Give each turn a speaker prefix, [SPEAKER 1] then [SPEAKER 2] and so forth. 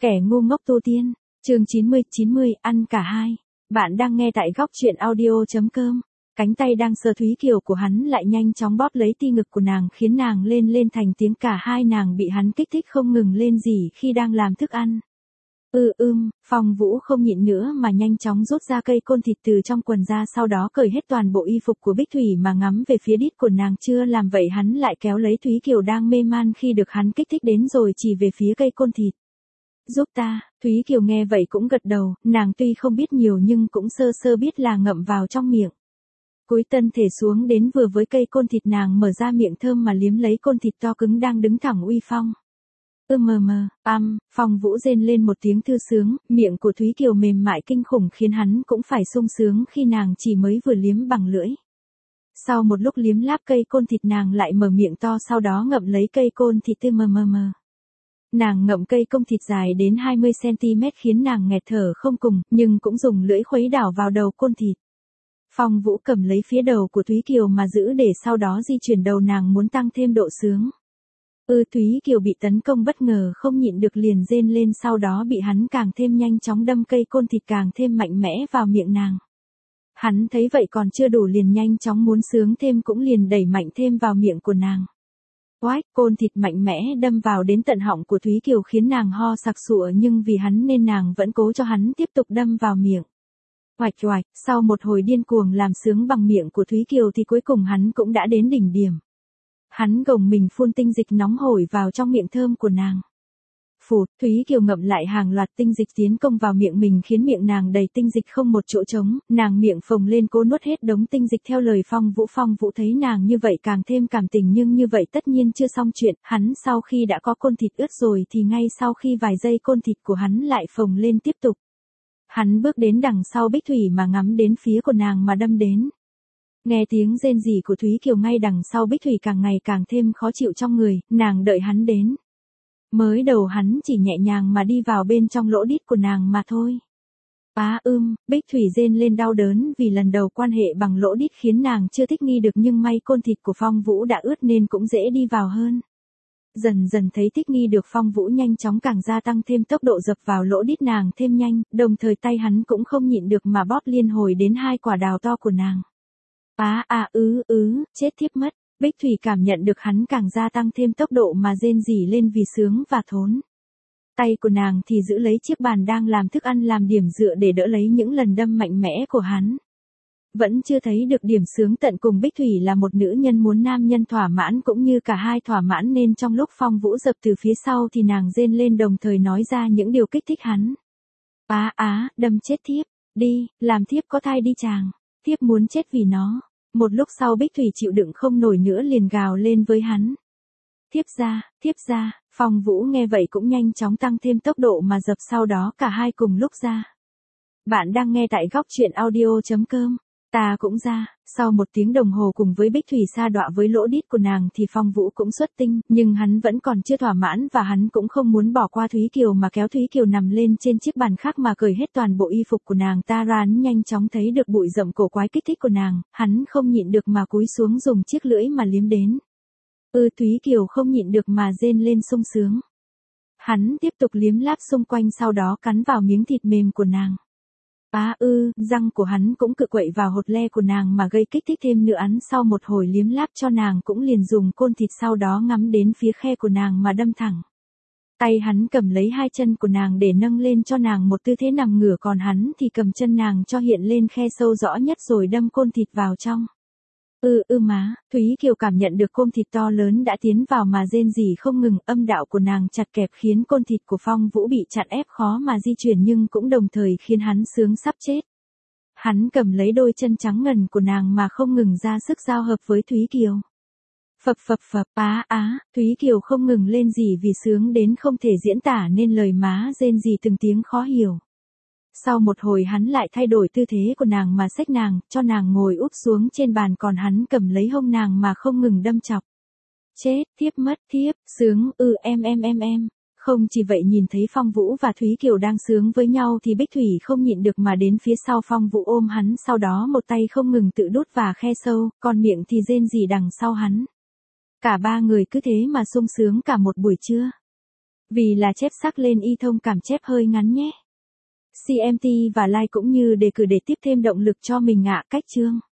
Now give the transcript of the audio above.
[SPEAKER 1] Kẻ ngu ngốc tu tiên, chương 90, ăn cả hai. Bạn đang nghe tại góc truyện audio.com. Cánh tay đang sờ Thúy Kiều của hắn lại nhanh chóng bóp lấy ti ngực của nàng khiến nàng lên thành tiếng, cả hai nàng bị hắn kích thích không ngừng lên rỉ khi đang làm thức ăn. Phong Vũ không nhịn nữa mà nhanh chóng rút ra cây côn thịt từ trong quần ra, sau đó cởi hết toàn bộ y phục của Bích Thủy mà ngắm về phía đít của nàng. Chưa làm vậy hắn lại kéo lấy Thúy Kiều đang mê man khi được hắn kích thích đến rồi chỉ về phía cây côn thịt. Giúp ta, Thúy Kiều nghe vậy cũng gật đầu, nàng tuy không biết nhiều nhưng cũng sơ sơ biết là ngậm vào trong miệng. Cúi thân thể xuống đến vừa với cây côn thịt, nàng mở ra miệng thơm mà liếm lấy côn thịt to cứng đang đứng thẳng uy phong. Phong Vũ rên lên một tiếng thư sướng, miệng của Thúy Kiều mềm mại kinh khủng khiến hắn cũng phải sung sướng khi nàng chỉ mới vừa liếm bằng lưỡi. Sau một lúc liếm láp cây côn thịt, nàng lại mở miệng to, sau đó ngậm lấy cây côn thịt Nàng ngậm cây côn thịt dài đến 20cm khiến nàng nghẹt thở không cùng, nhưng cũng dùng lưỡi khuấy đảo vào đầu côn thịt. Phong Vũ cầm lấy phía đầu của Thúy Kiều mà giữ để sau đó di chuyển đầu nàng muốn tăng thêm độ sướng. Thúy Kiều bị tấn công bất ngờ không nhịn được liền rên lên, sau đó bị hắn càng thêm nhanh chóng đâm cây côn thịt càng thêm mạnh mẽ vào miệng nàng. Hắn thấy vậy còn chưa đủ liền nhanh chóng muốn sướng thêm cũng liền đẩy mạnh thêm vào miệng của nàng. Oách, côn thịt mạnh mẽ đâm vào đến tận họng của Thúy Kiều khiến nàng ho sặc sụa, nhưng vì hắn nên nàng vẫn cố cho hắn tiếp tục đâm vào miệng. Oạch, sau một hồi điên cuồng làm sướng bằng miệng của Thúy Kiều thì cuối cùng hắn cũng đã đến đỉnh điểm. Hắn gồng mình phun tinh dịch nóng hổi vào trong miệng thơm của nàng. Phụt, Thúy Kiều ngậm lại hàng loạt tinh dịch tiến công vào miệng mình khiến miệng nàng đầy tinh dịch không một chỗ trống, nàng miệng phồng lên cố nuốt hết đống tinh dịch theo lời Phong Vũ thấy nàng như vậy càng thêm cảm tình, nhưng như vậy tất nhiên chưa xong chuyện, hắn sau khi đã có côn thịt ướt rồi thì ngay sau khi vài giây côn thịt của hắn lại phồng lên tiếp tục. Hắn bước đến đằng sau Bích Thủy mà ngắm đến phía của nàng mà đâm đến. Nghe tiếng rên rỉ của Thúy Kiều ngay đằng sau Bích Thủy càng ngày càng thêm khó chịu trong người, nàng đợi hắn đến. Mới đầu hắn chỉ nhẹ nhàng mà đi vào bên trong lỗ đít của nàng mà thôi. Bích Thủy rên lên đau đớn vì lần đầu quan hệ bằng lỗ đít khiến nàng chưa thích nghi được, nhưng may côn thịt của Phong Vũ đã ướt nên cũng dễ đi vào hơn. Dần dần thấy thích nghi được, Phong Vũ nhanh chóng càng gia tăng thêm tốc độ dập vào lỗ đít nàng thêm nhanh, đồng thời tay hắn cũng không nhịn được mà bóp liên hồi đến hai quả đào to của nàng. Chết thiếp mất. Bích Thủy cảm nhận được hắn càng gia tăng thêm tốc độ mà rên rỉ lên vì sướng và thốn. Tay của nàng thì giữ lấy chiếc bàn đang làm thức ăn làm điểm dựa để đỡ lấy những lần đâm mạnh mẽ của hắn. Vẫn chưa thấy được điểm sướng tận cùng, Bích Thủy là một nữ nhân muốn nam nhân thỏa mãn cũng như cả hai thỏa mãn, nên trong lúc Phong Vũ dập từ phía sau thì nàng rên lên đồng thời nói ra những điều kích thích hắn. Đâm chết thiếp, đi, làm thiếp có thai đi chàng, thiếp muốn chết vì nó. Một lúc sau Bích Thủy chịu đựng không nổi nữa liền gào lên với hắn. Thiếp ra, Phong Vũ nghe vậy cũng nhanh chóng tăng thêm tốc độ mà dập, sau đó cả hai cùng lúc ra. Bạn đang nghe tại góc truyện audio.com. Ta cũng ra. Sau một tiếng đồng hồ cùng với Bích Thủy sa đọa với lỗ đít của nàng thì Phong Vũ cũng xuất tinh, nhưng hắn vẫn còn chưa thỏa mãn và hắn cũng không muốn bỏ qua Thúy Kiều mà kéo Thúy Kiều nằm lên trên chiếc bàn khác mà cởi hết toàn bộ y phục của nàng ta ra. Hắn nhanh chóng thấy được bụi rậm cổ quái kích thích của nàng, hắn không nhịn được mà cúi xuống dùng chiếc lưỡi mà liếm đến. Thúy Kiều không nhịn được mà rên lên sung sướng. Hắn tiếp tục liếm láp xung quanh, sau đó cắn vào miếng thịt mềm của nàng. Răng của hắn cũng cự quậy vào hột le của nàng mà gây kích thích thêm nữa. Hắn sau một hồi liếm láp cho nàng cũng liền dùng côn thịt sau đó ngắm đến phía khe của nàng mà đâm thẳng. Tay hắn cầm lấy hai chân của nàng để nâng lên cho nàng một tư thế nằm ngửa, còn hắn thì cầm chân nàng cho hiện lên khe sâu rõ nhất rồi đâm côn thịt vào trong. Thúy Kiều cảm nhận được côn thịt to lớn đã tiến vào mà rên rỉ không ngừng, âm đạo của nàng chặt kẹp khiến côn thịt của Phong Vũ bị chặn ép khó mà di chuyển, nhưng cũng đồng thời khiến hắn sướng sắp chết. Hắn cầm lấy đôi chân trắng ngần của nàng mà không ngừng ra sức giao hợp với Thúy Kiều. Phập, Thúy Kiều không ngừng lên rỉ vì sướng đến không thể diễn tả nên lời, má rên rỉ từng tiếng khó hiểu. Sau một hồi hắn lại thay đổi tư thế của nàng mà xách nàng, cho nàng ngồi úp xuống trên bàn, còn hắn cầm lấy hông nàng mà không ngừng đâm chọc. Chết, thiếp mất, thiếp, sướng, em. Không chỉ vậy, nhìn thấy Phong Vũ và Thúy Kiều đang sướng với nhau thì Bích Thủy không nhịn được mà đến phía sau Phong Vũ ôm hắn, sau đó một tay không ngừng tự đút vào khe sâu, còn miệng thì rên rỉ đằng sau hắn. Cả ba người cứ thế mà sung sướng cả một buổi trưa. Vì là chép sắc lên y thông cảm chép hơi ngắn nhé. CMT và like cũng như đề cử để tiếp thêm động lực cho mình ạ. Cách chương